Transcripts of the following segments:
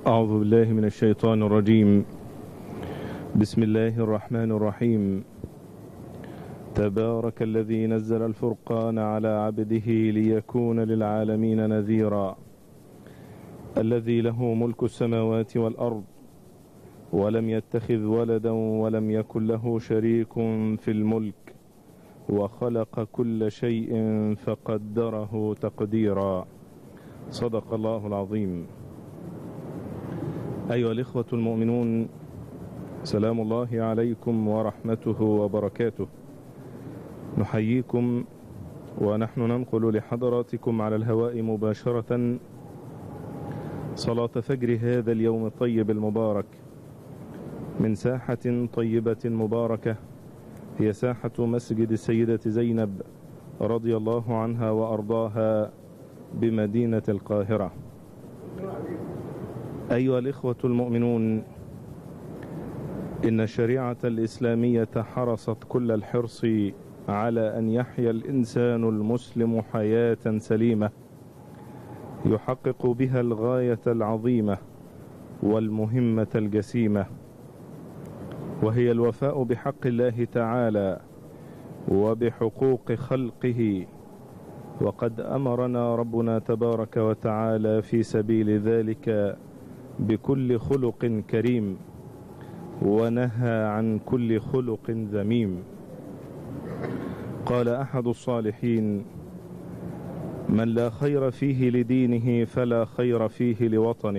أعوذ بالله من الشيطان الرجيم. بسم الله الرحمن الرحيم. تبارك الذي نزل الفرقان على عبده ليكون للعالمين نذيرا، الذي له ملك السماوات والأرض ولم يتخذ ولدا ولم يكن له شريك في الملك وخلق كل شيء فقدره تقديرا. صدق الله العظيم. أيها الإخوة المؤمنون، سلام الله عليكم ورحمته وبركاته. نحييكم ونحن ننقل لحضراتكم على الهواء مباشرة صلاة فجر هذا اليوم الطيب المبارك من ساحة طيبة مباركة، هي ساحة مسجد السيدة زينب رضي الله عنها وأرضاها بمدينة القاهرة. أيها الإخوة المؤمنون، إن الشريعة الإسلامية حرصت كل الحرص على أن يحيا الإنسان المسلم حياة سليمة يحقق بها الغاية العظيمة والمهمة الجسيمة، وهي الوفاء بحق الله تعالى وبحقوق خلقه. وقد أمرنا ربنا تبارك وتعالى في سبيل ذلك بكل خلق كريم، ونهى عن كل خلق ذميم. قال أحد الصالحين: من لا خير فيه لدينه فلا خير فيه لوطنه،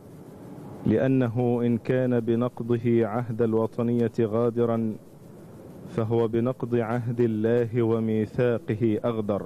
لأنه إن كان بنقضه عهد الوطنية غادرا فهو بنقض عهد الله وميثاقه أغدر.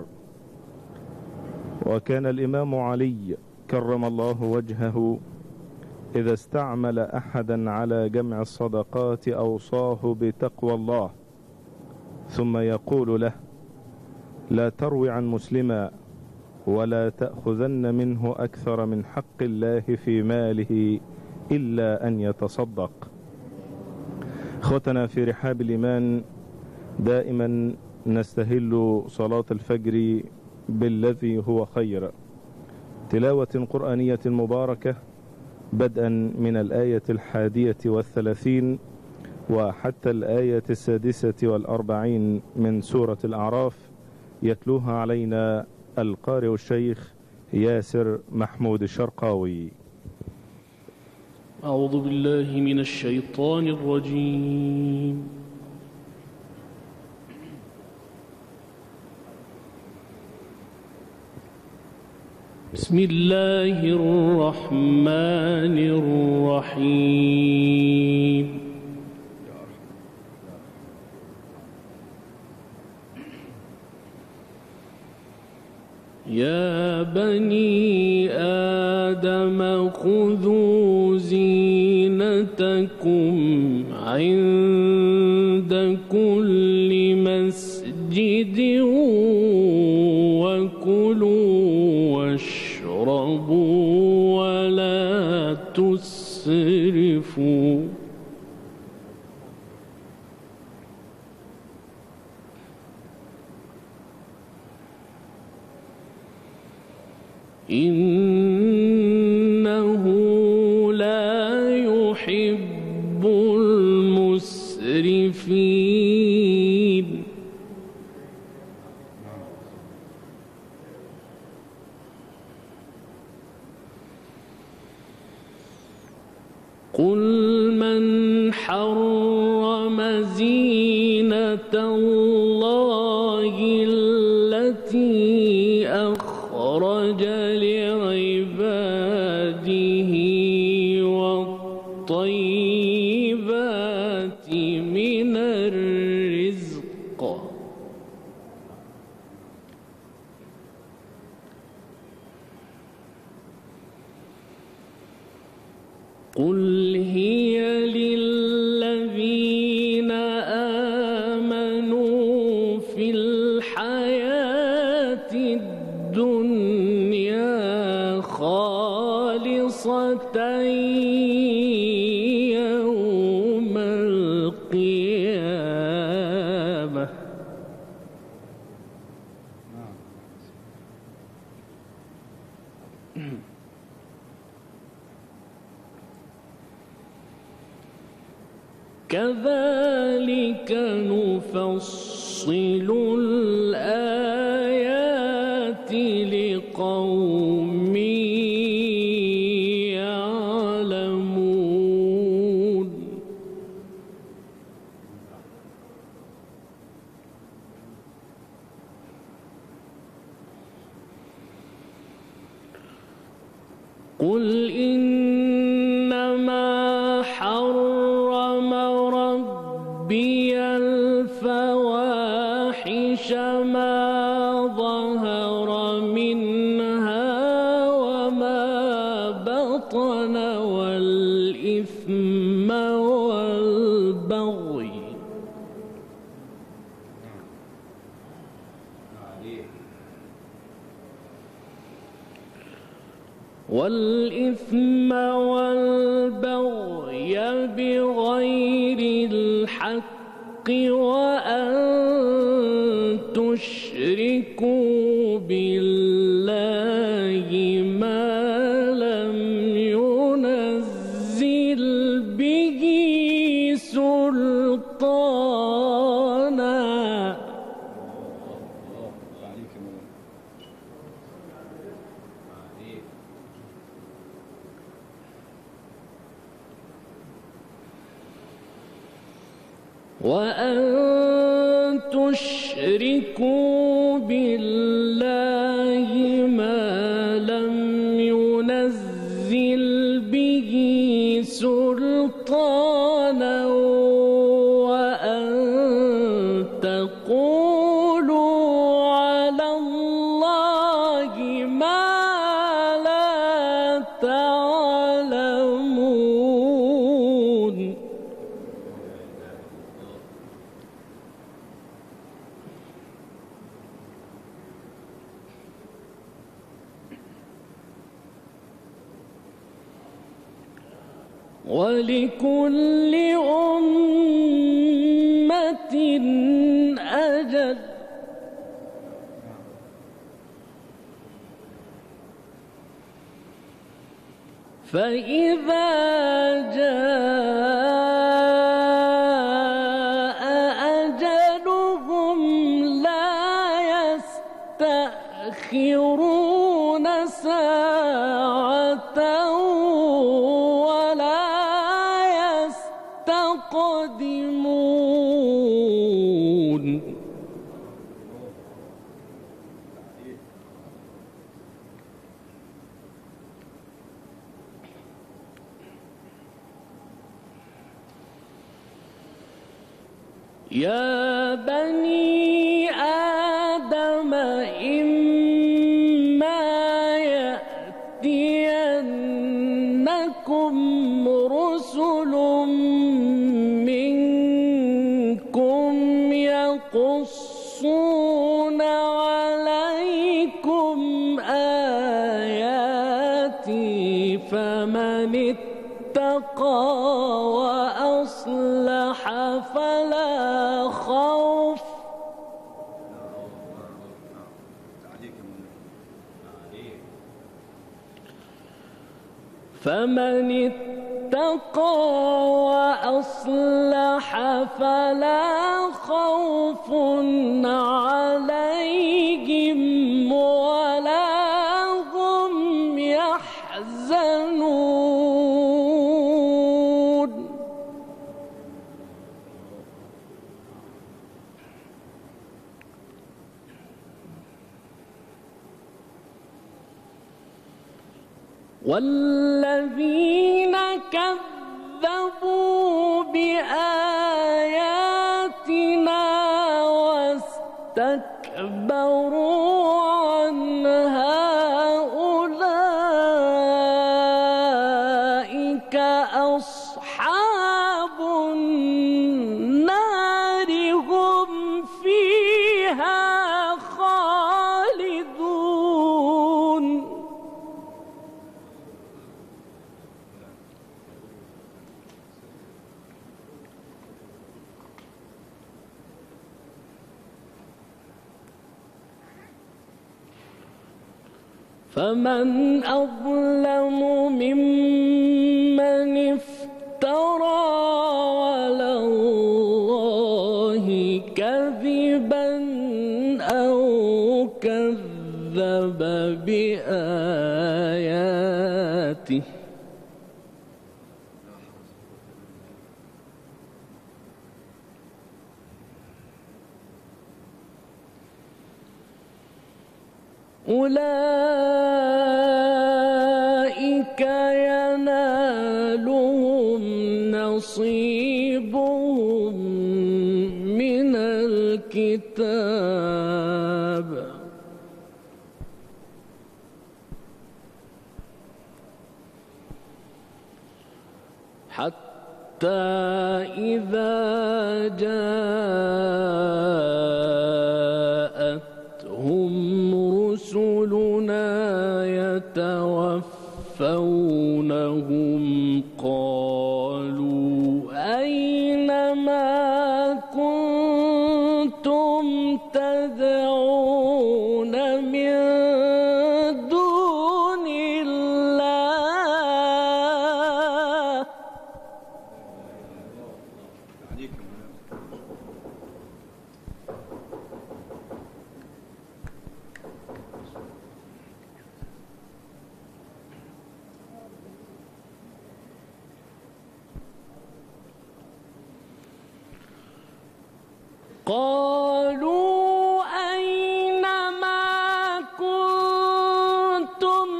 وكان الإمام علي كرم الله وجهه إذا استعمل أحدا على جمع الصدقات أوصاه بتقوى الله، ثم يقول له: لا تروي عن مسلما ولا تأخذن منه أكثر من حق الله في ماله إلا أن يتصدق. اخوتنا في رحاب الإيمان، دائما نستهل صلاة الفجر بالذي هو خير، تلاوة قرآنية مباركة بدءا من الآية 31 وحتى الآية 46 من سورة الأعراف، يتلوها علينا القارئ الشيخ ياسر محمود الشرقاوي. أعوذ بالله من الشيطان الرجيم. بسم الله الرحمن الرحيم. يا بني آدم خذوا زينتكم عند كل مسجد وكلوا واشربوا ولا تسرفوا إنه لا يحب المسرفين. قل من حرم زينة الله التي أخرج لعباده والطيبات من الرزق قل هي للذين آمنوا في الحياة الدنيا خالصة يوم القيامة. كذلك نفصل الآيات لقوم يعلمون. قل إنما حرم ربي الفواحش ما ظهر منها وما بطن والإثم والبغي بغير الحق وأن تشركوا بالله ما لم ينزل به سلطانا. وأن تشركوا بالله ما لم ينزل به سلطانا وأن تقولوا على الله ما لا تعلمون. ولكل أمة أجل فإذا جاء أجلهم لا يستأخرون ساعة قادمون. يا بني آدم إما يأتينكم رسل يقصون عليكم آياتي فمن اتقى وأصلح فلا خوف عليهم ولا هم يحزنون. والذين كذبوا بآياتنا واستكبروا عنها أولئك أصحاب النار هم فيها خالدون. فمن أظلم ممن افترى على آياته أولئك ينالهم نصيبهم من الكتاب حتى إذا جاءتهم رسلنا يتوفونهم قالوا أين ما كنتم تدعون من دون الله قالوا أين ما كنتم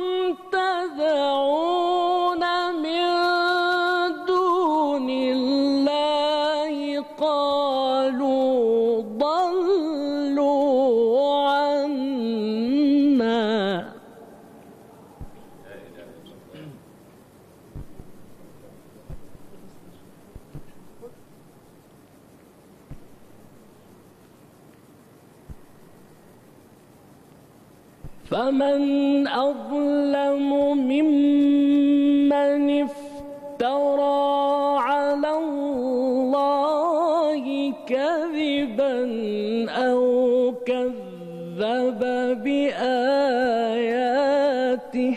تدعون من دون الله قالوا ضلوا عنا فمن أظلم ممن افترى على الله كذبا أو كذب بآياته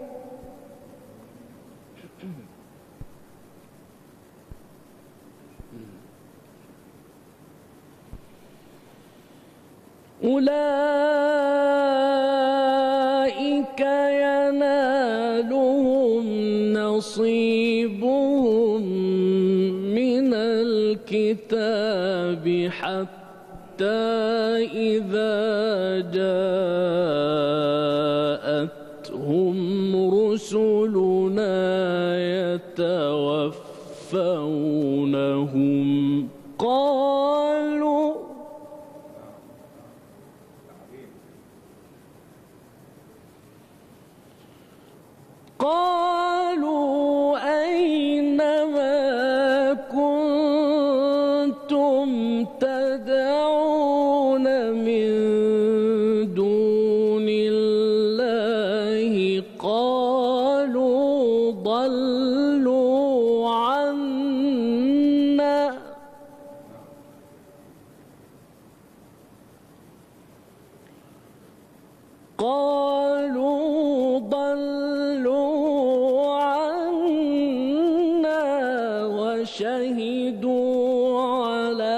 أولئك ينالهم نصيبهم من الكتاب حتى إذا جاءتهم رسلنا يتوفونهم قالوا أين ما كنتم تدعون من دون الله قالوا ضلوا عنا وشهدوا على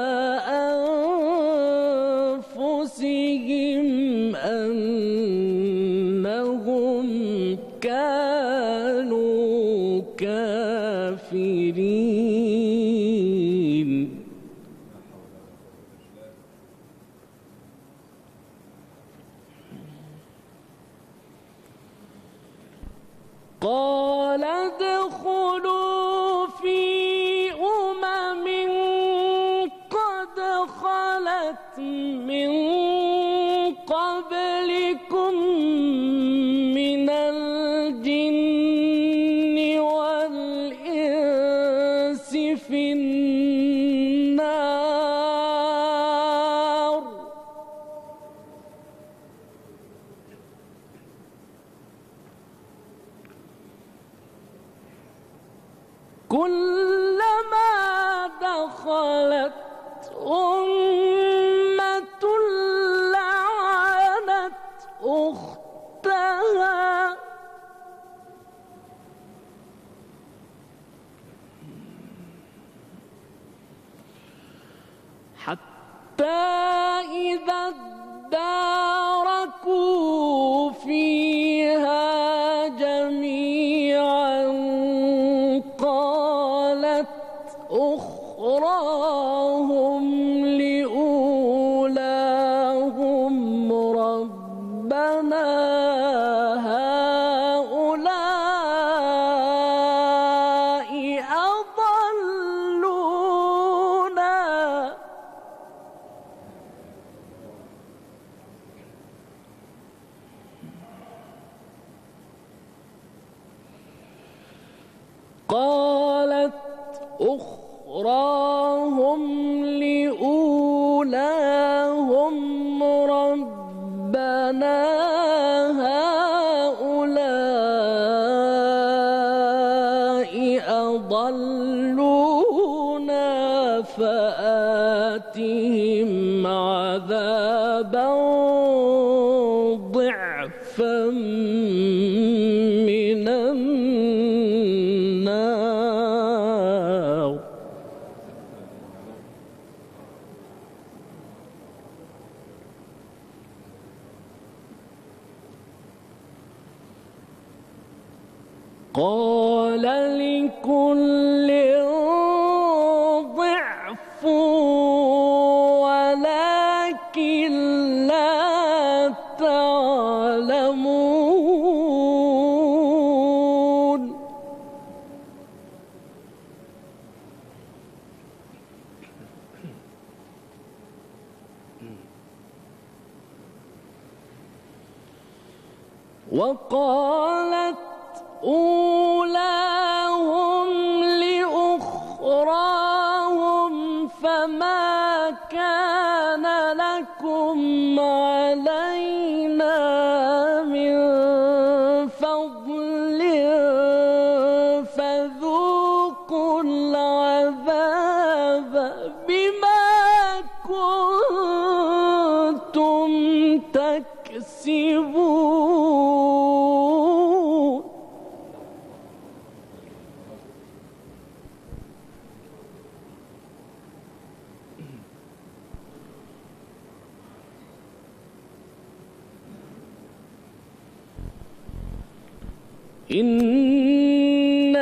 أنفسهم أنهم كانوا كافرين. قال ادخلوا في قد خلت من قبلكم من الجن والإنس في النار كلما دخلت أمة لعنت أختها حتى إذا اداركوا فيها جميعا أخراهم لأولاهم ربنا هؤلاء أضلونا قالت أخراهم لأولاهم ربنا هؤلاء أضلونا فآتهم عذابا ضعفا من النار قال لكل ضعف ولكن لا تعلمون وقالت أولاهم لأخراهم فما كان لكم علينا من فضل فذوقوا العذاب بما كنتم تكسبون إن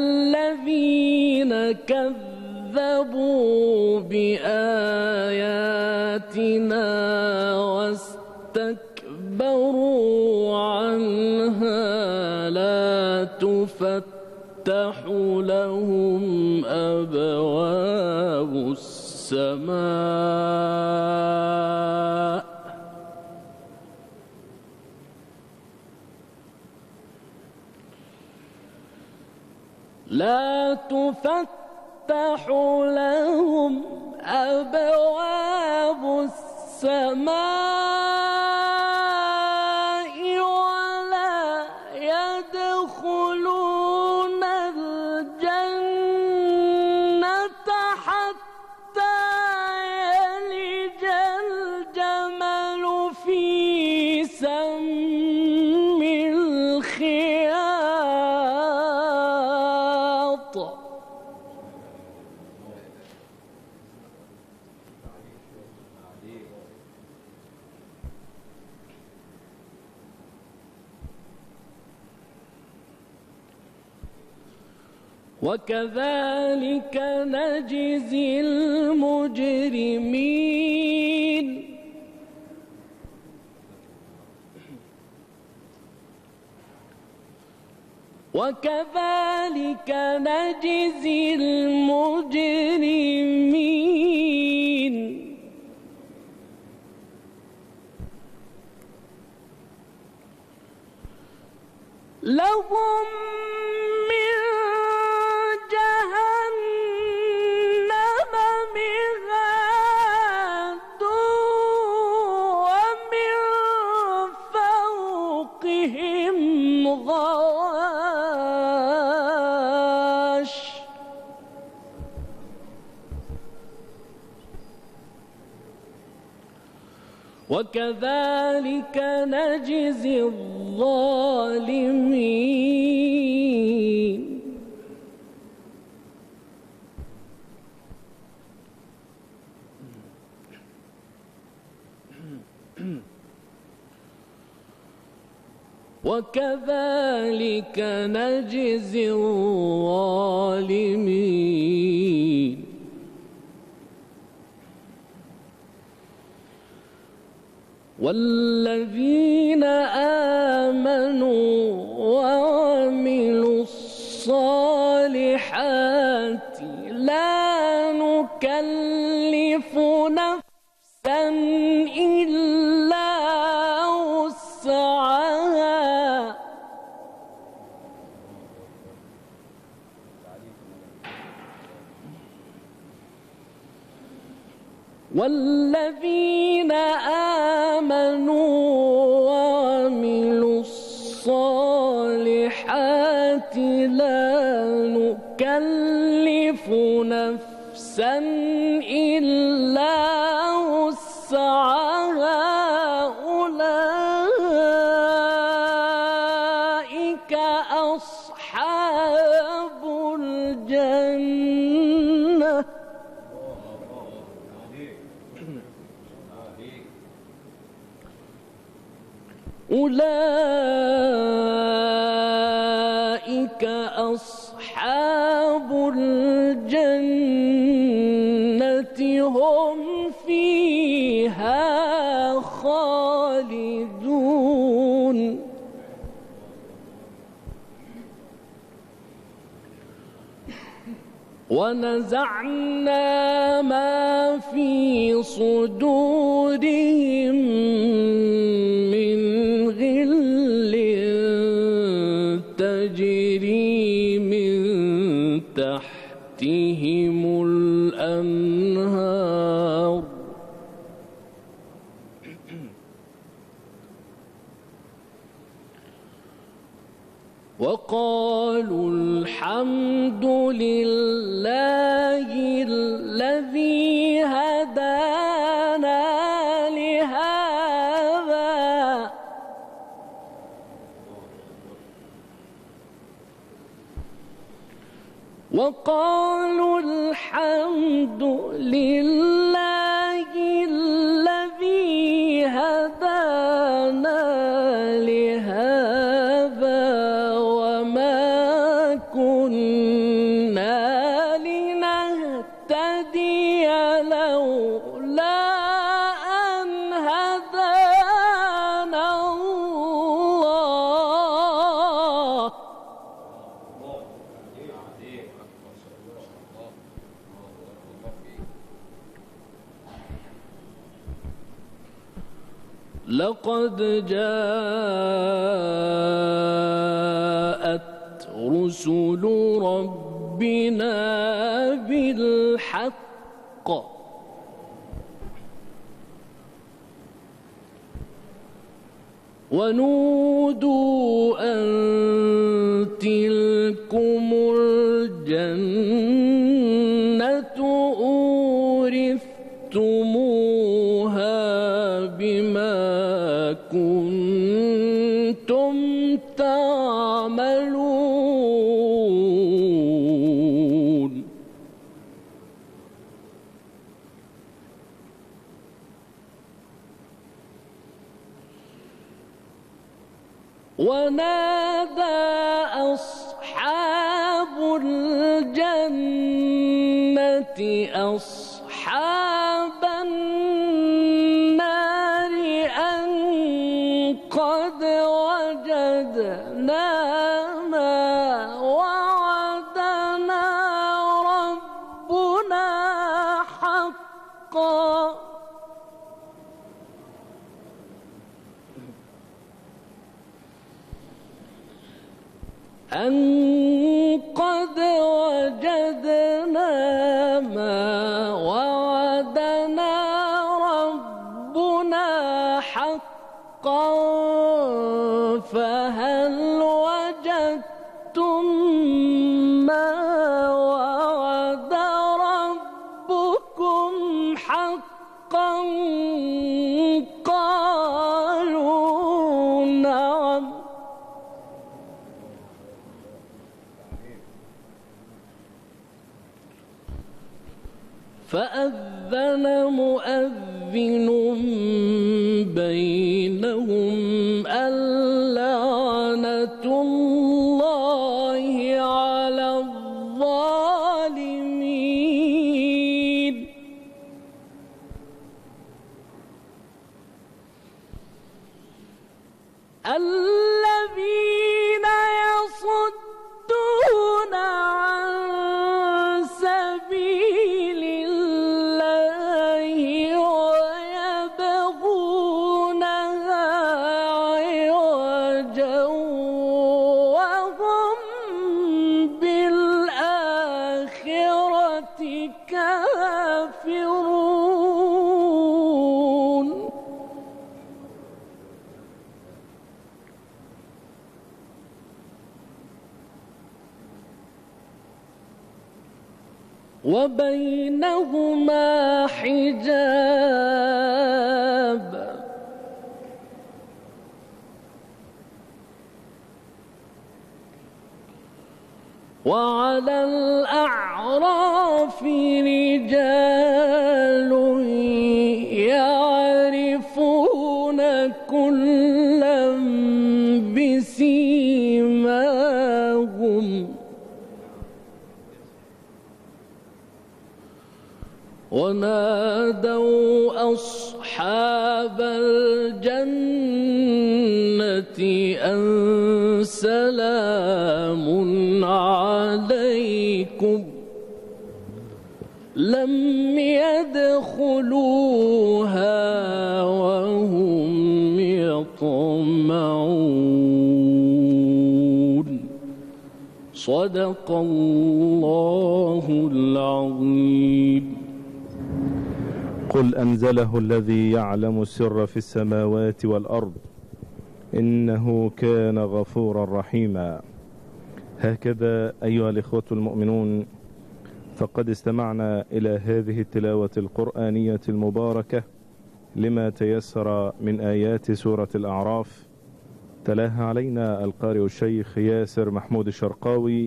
الذين كذبوا بآياتنا واستكبروا عنها لا تفتح لهم أبواب السماء لا تفتح لهم أبواب السماء ولا يدخلون الجنة حتى يلج الجمل في سم الخياط وكذلك نجزي المجرمين وكذلك نجزي المجرمين لهم من جهنم مهاد ومن فوقهم غواش وكذلك نجزي الظالمين وكذلك نجزي الظالمين والذين آمنوا وعملوا الصالحات لا نكلف نفسا إلا وسعها والذين آمنوا وعملوا الصالحات لا نكلف نفسا إلا وسعها أولئك أصحاب الجنة أولئك أصحاب الجنة هم فيها خالدون ونزعنا ما في صدورهم من غل تجري من تحتهم الأنهار وقالوا الحمد لله الذي هدانا لهذا وقالوا الحمد لله الذي هدانا لهذا وما كنا لنهتدي لولا أن هدانا الله لقد جاءت رسل ربنا بالحق ونودوا أن تلكم الجنة أورثتموها بما كنتم تعملون ونادى أصحاب الجنة أصحاب النار أن قد وجدنا ما وعدنا ربنا حقا أن قد وجدنا ما وعدنا ربنا حقا فهل وجدتم ما وعد ربكم حقا قالوا نعم فأذن مؤذن بينهم اللعنة الله على الظالمين وبينهما حجاب وعلى الأعراف رجال يعرفون كلا بسيماهم ونادوا أصحاب الجنة أن سلام عليكم لم يدخلوها وهم يطمعون. صدق الله العظيم. قل أنزله الذي يعلم السر في السماوات والأرض إنه كان غفورا رحيما. هكذا أيها الإخوة المؤمنون، فقد استمعنا إلى هذه التلاوة القرآنية المباركة لما تيسر من آيات سورة الأعراف. تلاها علينا القارئ الشيخ ياسر محمود الشرقاوي،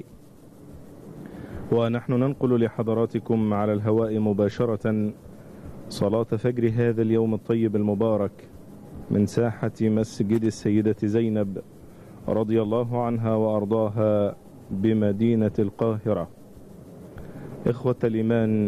ونحن ننقل لحضراتكم على الهواء مباشرة صلاة فجر هذا اليوم الطيب المبارك من ساحة مسجد السيدة زينب رضي الله عنها وأرضاها بمدينة القاهرة. إخوة الإيمان،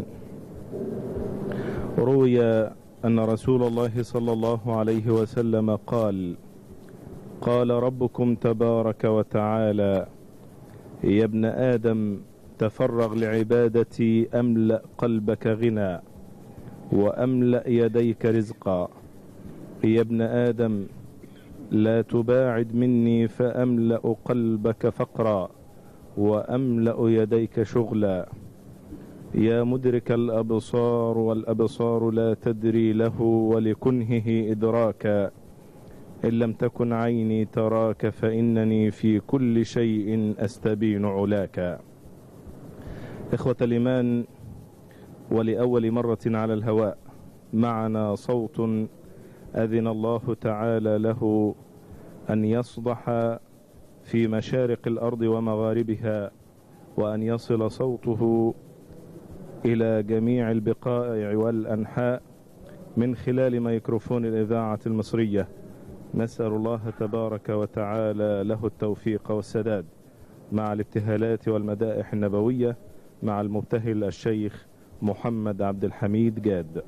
روي أن رسول الله صلى الله عليه وسلم قال ربكم تبارك وتعالى: يا ابن آدم تفرغ لعبادتي أملأ قلبك غنى وأملأ يديك رزقا. يا ابن آدم لا تباعد مني فأملأ قلبك فقرا وأملأ يديك شغلا. يا مدرك الأبصار والأبصار لا تدري له ولكنهه إدراكا. إن لم تكن عيني تراك فإنني في كل شيء أستبين علاك. إخوة الإيمان، ولأول مرة على الهواء معنا صوت أذن الله تعالى له أن يصدح في مشارق الأرض ومغاربها، وأن يصل صوته إلى جميع البقاع والأنحاء من خلال ميكروفون الإذاعة المصرية. نسأل الله تبارك وتعالى له التوفيق والسداد مع الابتهالات والمدائح النبوية مع المبتهل الشيخ محمد عبد الحميد جاد.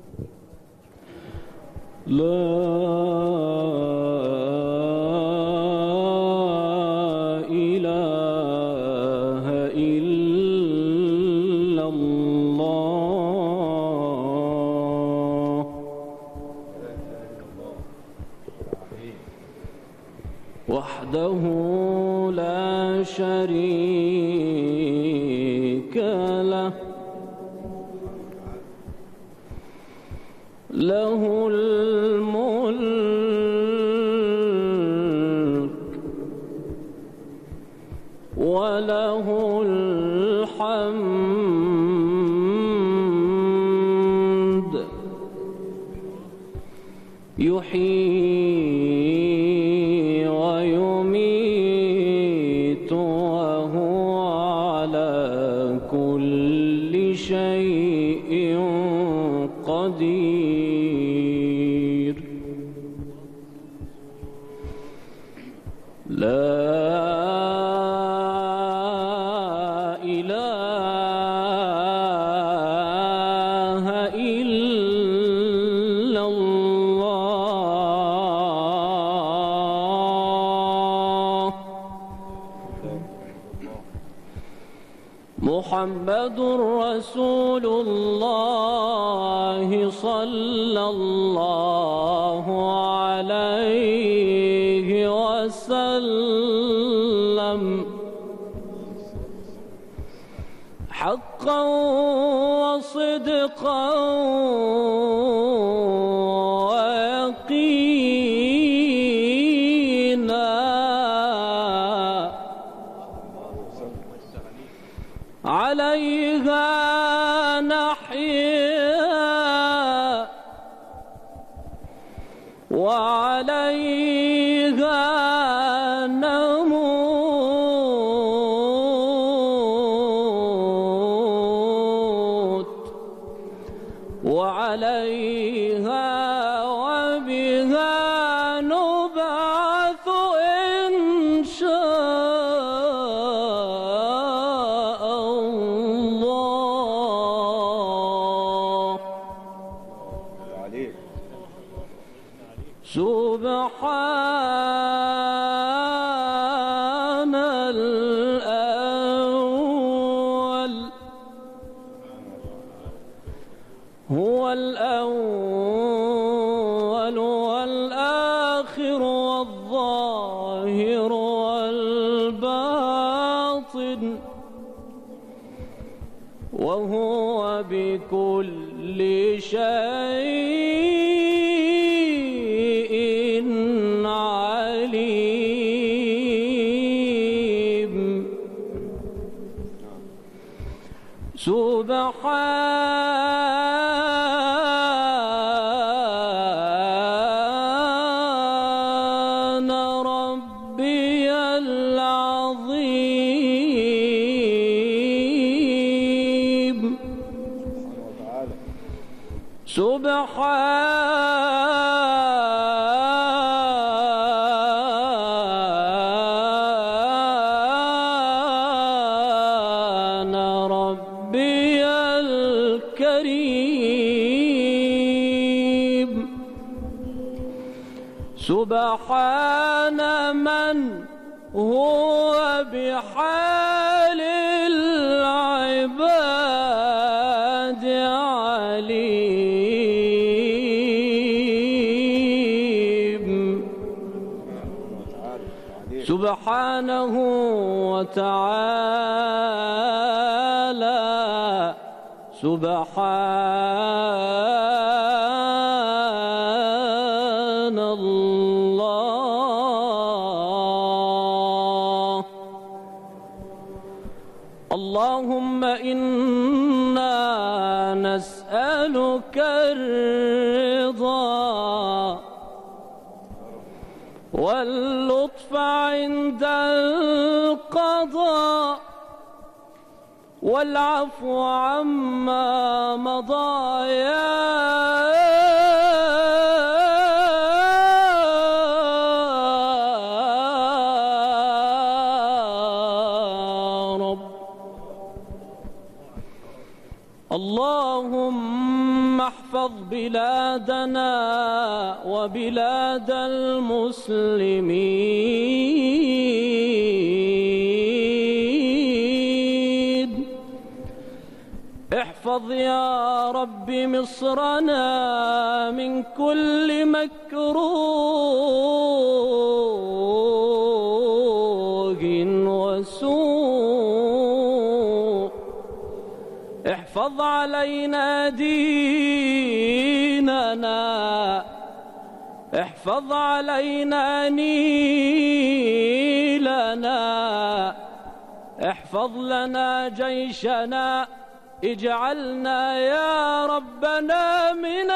لا إله إلا الله وحده لا شريك له له الملك وله الحمد يحيي ويميت وهو على كل شيء قدير. لا إله إلا الله محمد رسول الله صلى الله عليه وسلم حقا وصدقا ويقينا عليها نحيا وعليها نموت وعليها وبها نبعث إن شاء الله. سبحان الأول هو الأول والآخر والظاهر والباطن وهو بكل شيء عليم. سبحان ربي العظيم. سبحان ربي الكريم. سبحان من هو بحال العباد عليم. سبحانه وتعالى سبحان الله. اللهم إنا نسألك الرضا واللطف عند القضاء والعفو عما مضى يا رب. اللهم احفظ بلادنا وبلاد المسلمين. احفظ يا رب مصرنا من كل مكروه وسوء. احفظ علينا ديننا، احفظ علينا نيلنا، احفظ لنا جيشنا، اجعلنا يا ربنا من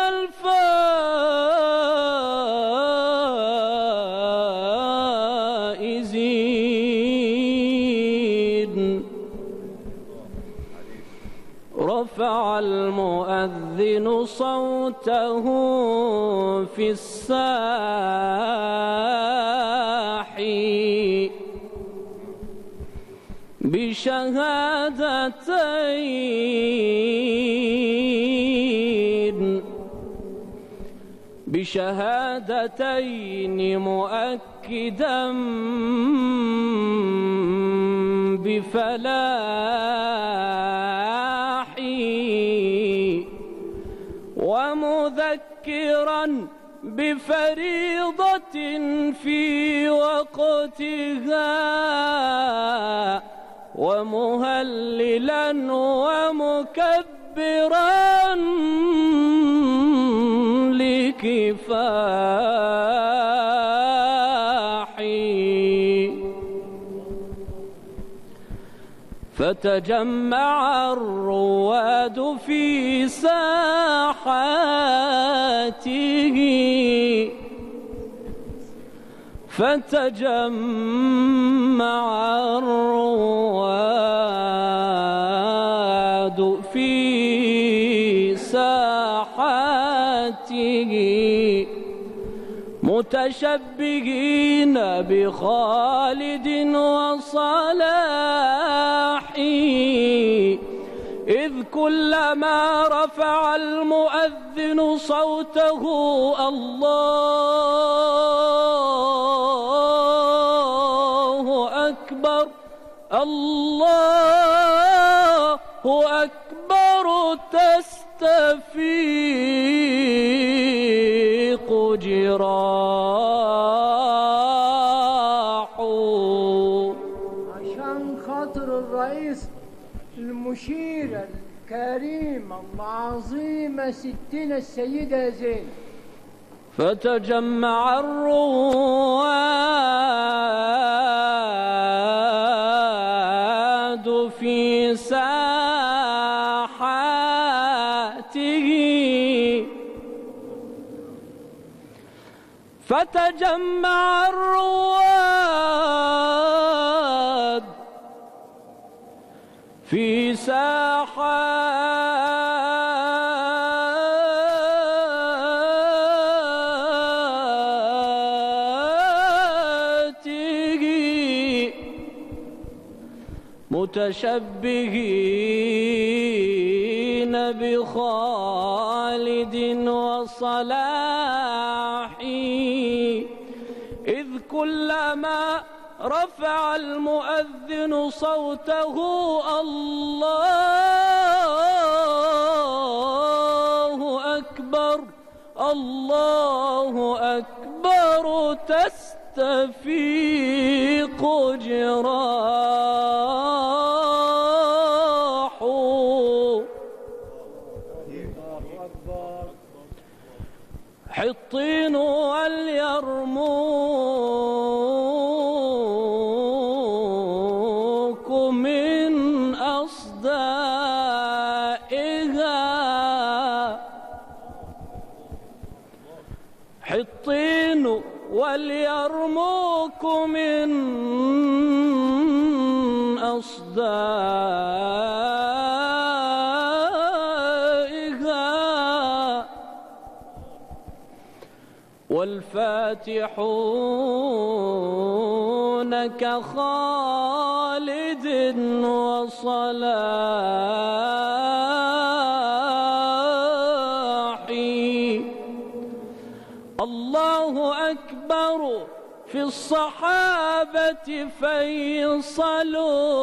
الفائزين. رفع المؤذن صوته في الساحي بشهادتين مؤكدا بفلاحي ومذكرا بفريضة في وقتها ومهللا ومكبرا لكفاحي. فتجمع الرواد في ساحاته فتجمع الرواد في ساحاته متشبهين بخالد وصلاح إذ كلما رفع المؤذن صوته الله أكبر الله أكبر تستفيق جراحه. عشان خاطر الرئيس المشير الكريم العظيمة ستنا السيدة زينب. فتجمع الرواد في ساحاته فتجمع الرواد في ساحاته متشبهين بخالد وصلاح إذ كلما رفع المؤذن صوته الله أكبر الله أكبر تستفيق جراحه. حطين واليرموك من أصدائها حطين واليرموك من أصدائها والفاتحون كخالد وصلاح الله أكبر في الصحابة فيصل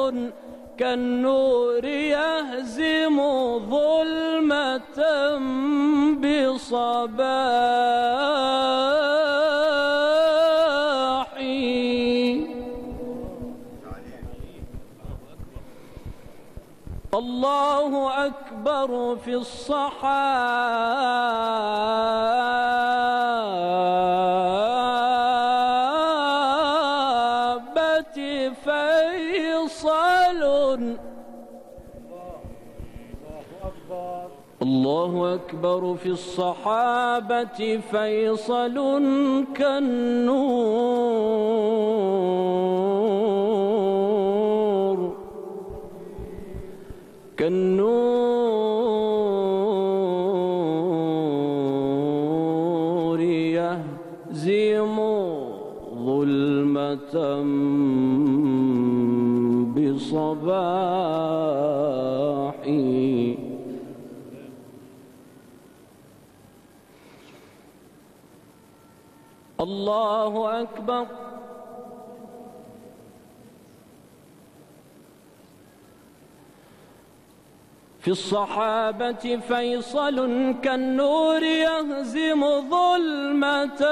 كالنور يهزم ظلمة بصباح الله أكبر في الصحابة فيصل الله أكبر في الصحابة فيصل كالنور يهزم ظلمة بصباح الله أكبر في الصحابة فيصل كالنور يهزم ظلمة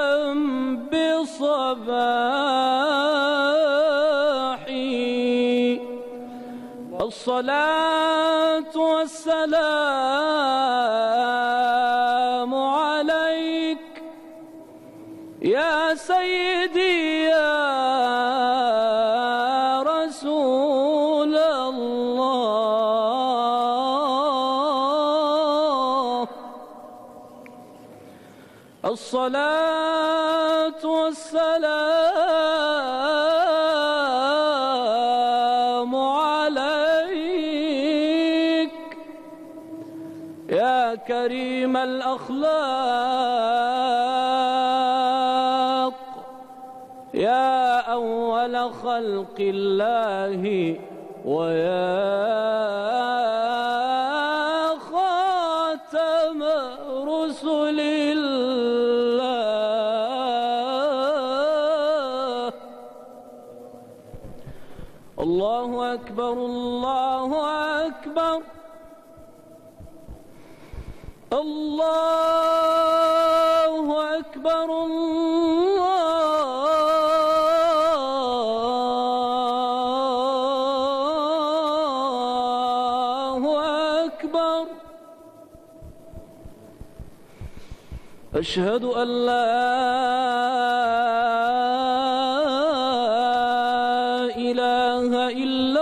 بصباح الصلاة والسلام عليك يا سيدي يا رسول الله الصلاة والسلام عليك يا كريم الأخلاق يا أول خلق الله ويا خاتم رسل الله. الله أكبر الله أكبر الله أكبر الله أكبر. أشهد أن لا إله إلا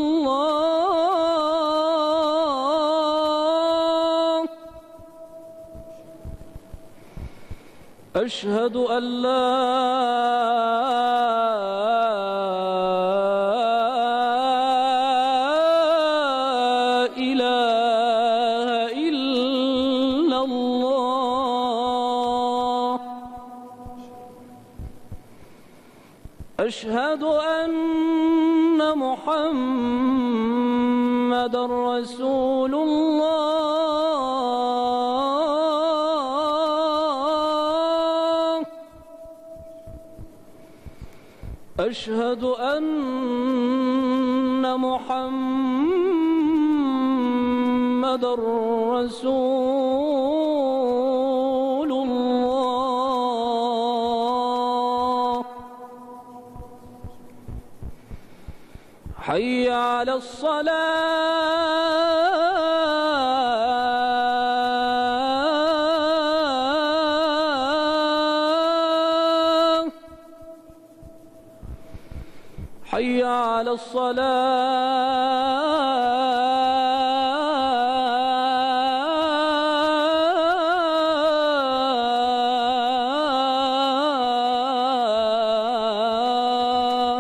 الله. أشهد أن لا إله إلا الله. أشهد أن محمد رسول الله. أشهد أن محمد رسول الله. حي على الصلاة. حي على الصلاة.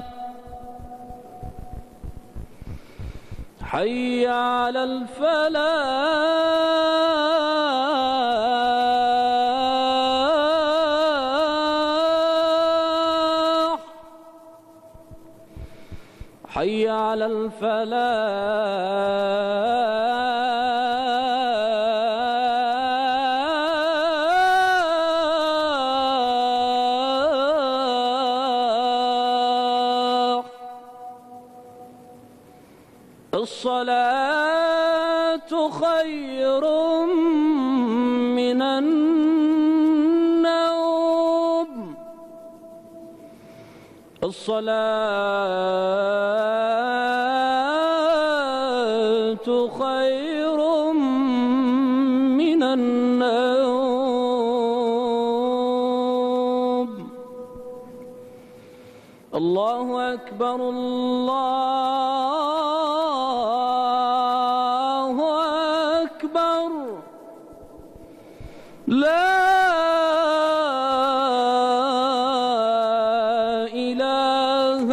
حي على الفلاح. حي على الفلاح. الصلاة خير من النوم. الصلاة خير من النوم. الله أكبر الله أكبر. لا إله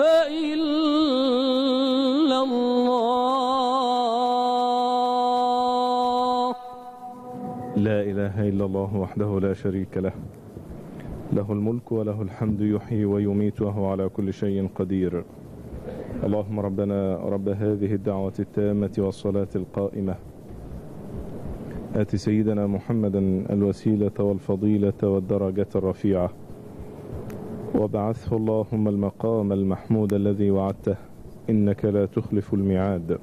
إلا الله. لا إله إلا الله وحده لا شريك له، له الملك وله الحمد، يحيي ويميت وهو على كل شيء قدير. اللهم ربنا رب هذه الدعوة التامة والصلاة القائمة، آت سيدنا محمدا الوسيلة والفضيلة والدرجة الرفيعة، وابعثه اللهم المقام المحمود الذي وعدته، إنك لا تخلف الميعاد.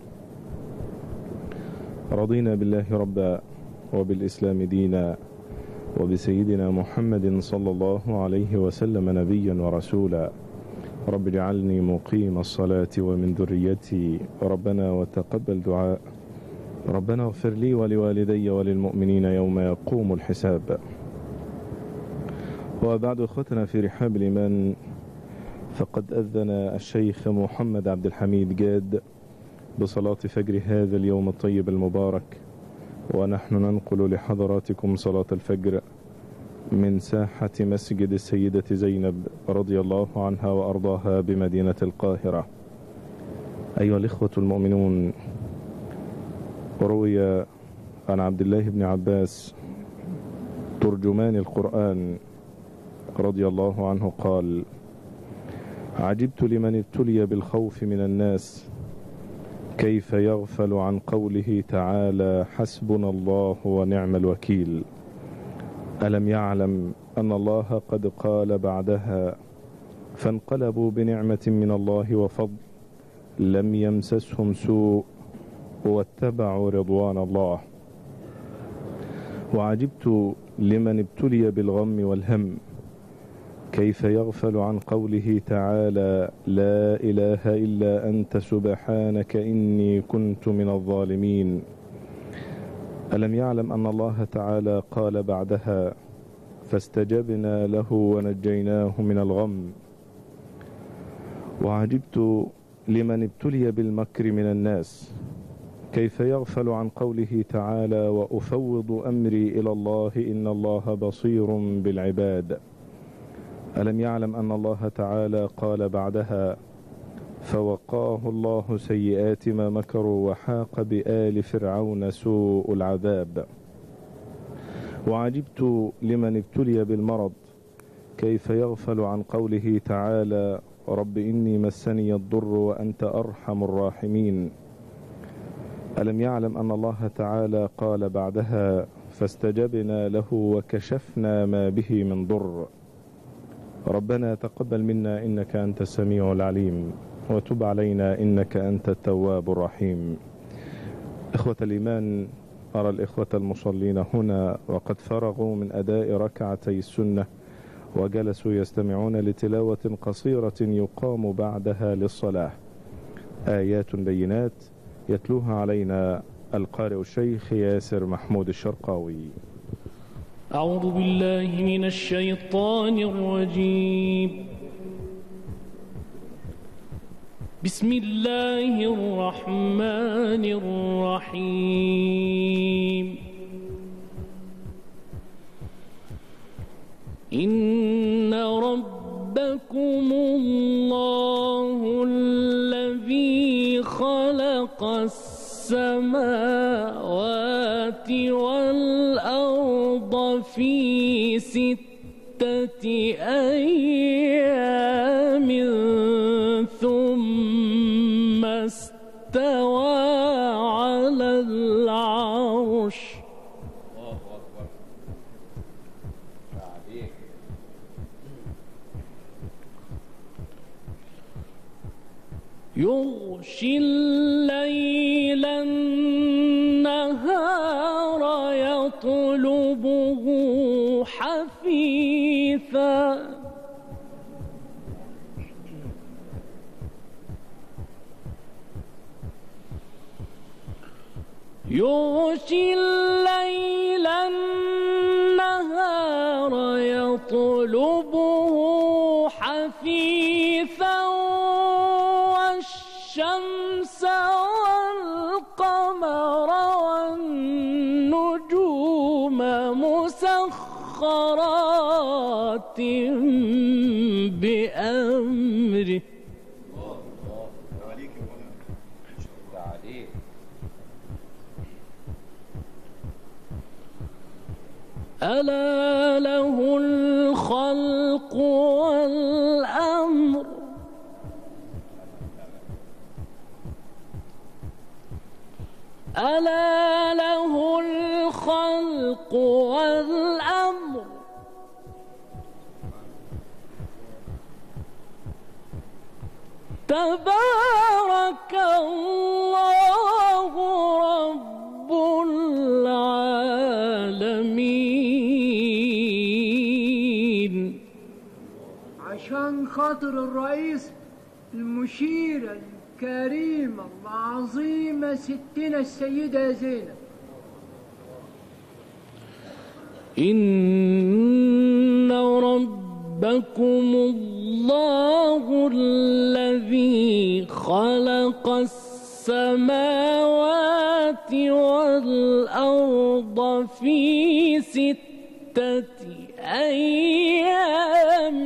رضينا بالله ربا وبالإسلام دينا وبسيدنا محمد صلى الله عليه وسلم نبيا ورسولا. رب اجعلني مقيم الصلاة ومن ذريتي ربنا وتقبل دعاء. ربنا اغفر لي ولوالدي وللمؤمنين يوم يقوم الحساب. وبعد أخوتنا في رحاب الإيمان، فقد أذن الشيخ محمد عبد الحميد جاد بصلاة فجر هذا اليوم الطيب المبارك، ونحن ننقل لحضراتكم صلاة الفجر من ساحة مسجد السيدة زينب رضي الله عنها وأرضاها بمدينة القاهرة. أيها الإخوة المؤمنون، روي عن عبد الله بن عباس ترجمان القرآن رضي الله عنه قال: عجبت لمن ابتلي بالخوف من الناس كيف يغفل عن قوله تعالى: حسبنا الله ونعم الوكيل. ألم يعلم أن الله قد قال بعدها: فانقلبوا بنعمة من الله وفضل لم يمسسهم سوء واتبعوا رضوان الله. وعجبت لمن ابتلي بالغم والهم كيف يغفل عن قوله تعالى: لا إله إلا أنت سبحانك إني كنت من الظالمين. ألم يعلم أن الله تعالى قال بعدها: فاستجبنا له ونجيناه من الغم. وعجبت لمن ابتلي بالمكر من الناس كيف يغفل عن قوله تعالى: وأفوض أمري إلى الله إن الله بصير بالعباد. ألم يعلم أن الله تعالى قال بعدها: فوقاه الله سيئات ما مكروا وحاق بآل فرعون سوء العذاب. وعجبت لمن ابتلي بالمرض كيف يغفل عن قوله تعالى: رب إني مسني الضر وأنت أرحم الراحمين. ألم يعلم أن الله تعالى قال بعدها: فاستجبنا له وكشفنا ما به من ضر. ربنا تقبل منا إنك أنت السميع العليم وتب علينا إنك أنت التواب الرحيم. إخوة الإيمان، أرى الإخوة المصلين هنا وقد فرغوا من أداء ركعتي السنة وجلسوا يستمعون لتلاوة قصيرة يقام بعدها للصلاة، آيات بينات يتلوها علينا القارئ الشيخ ياسر محمود الشرقاوي. أعوذ بالله من الشيطان الرجيم. بسم الله الرحمن الرحيم. إن ربكم الله الذي خلق السماوات والأرض في 6 أيام ثم استوى على العرش. يغشي الليل النهار يطلبه حثيثا يغشي الليل النهار يطلبه حثيثا والشمس والقمر والنجوم مسخرات بأمره. ألا له الخلق والأمر ألا له الخلق والأمر تبارك الله رب العالمين. عشان خاطر الرئيس المشيرة الكريمة العظيمة ستنا السيدة زينب. إن ربكم الله الذي خلق السماوات والأرض في 6 أيام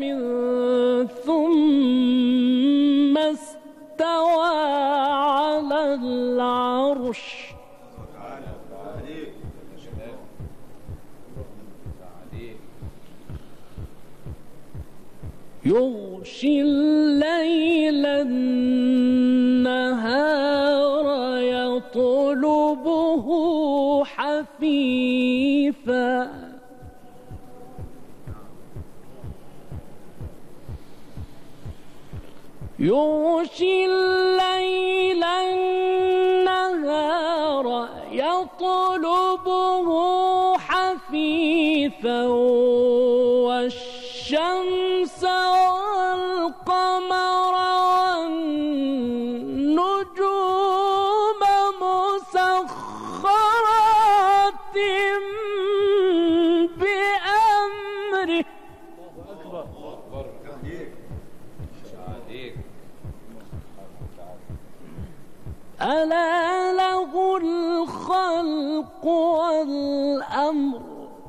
ثم استوى على العرش يغشي الليل النهار يطلبه حثيثا يغشي الليل النهار يطلبه حثيثا والشمس والقمر والنجوم مسخرات بأمره ألا له الخلق والأمر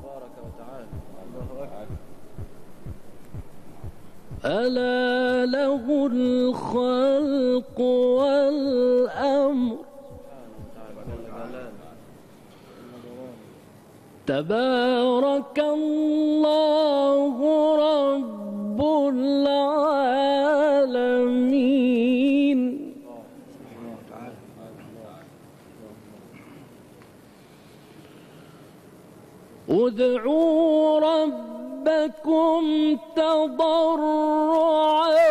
ألا له الخلق والأمر تبارك الله رب العالمين ادعوا ربكم تضرعا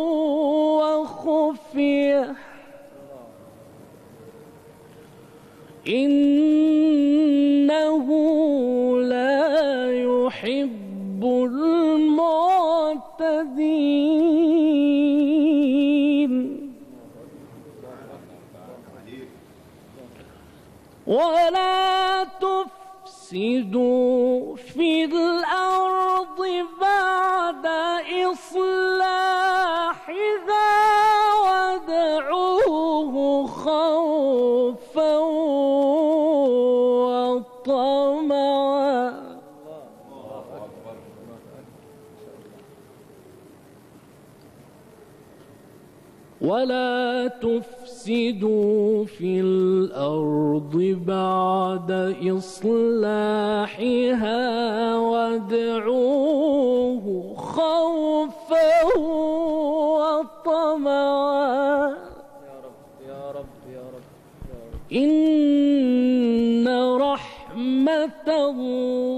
وخفية إنه لا يحب المعتدين ولا تفسدوا في الأرض بعد إصلاحها وادعوه خوفا وطمعا ولا تفسدوا في الأرض بعد إصلاحها وادعوه خوفا وطمعا يا رب يا رب إن رحمة الله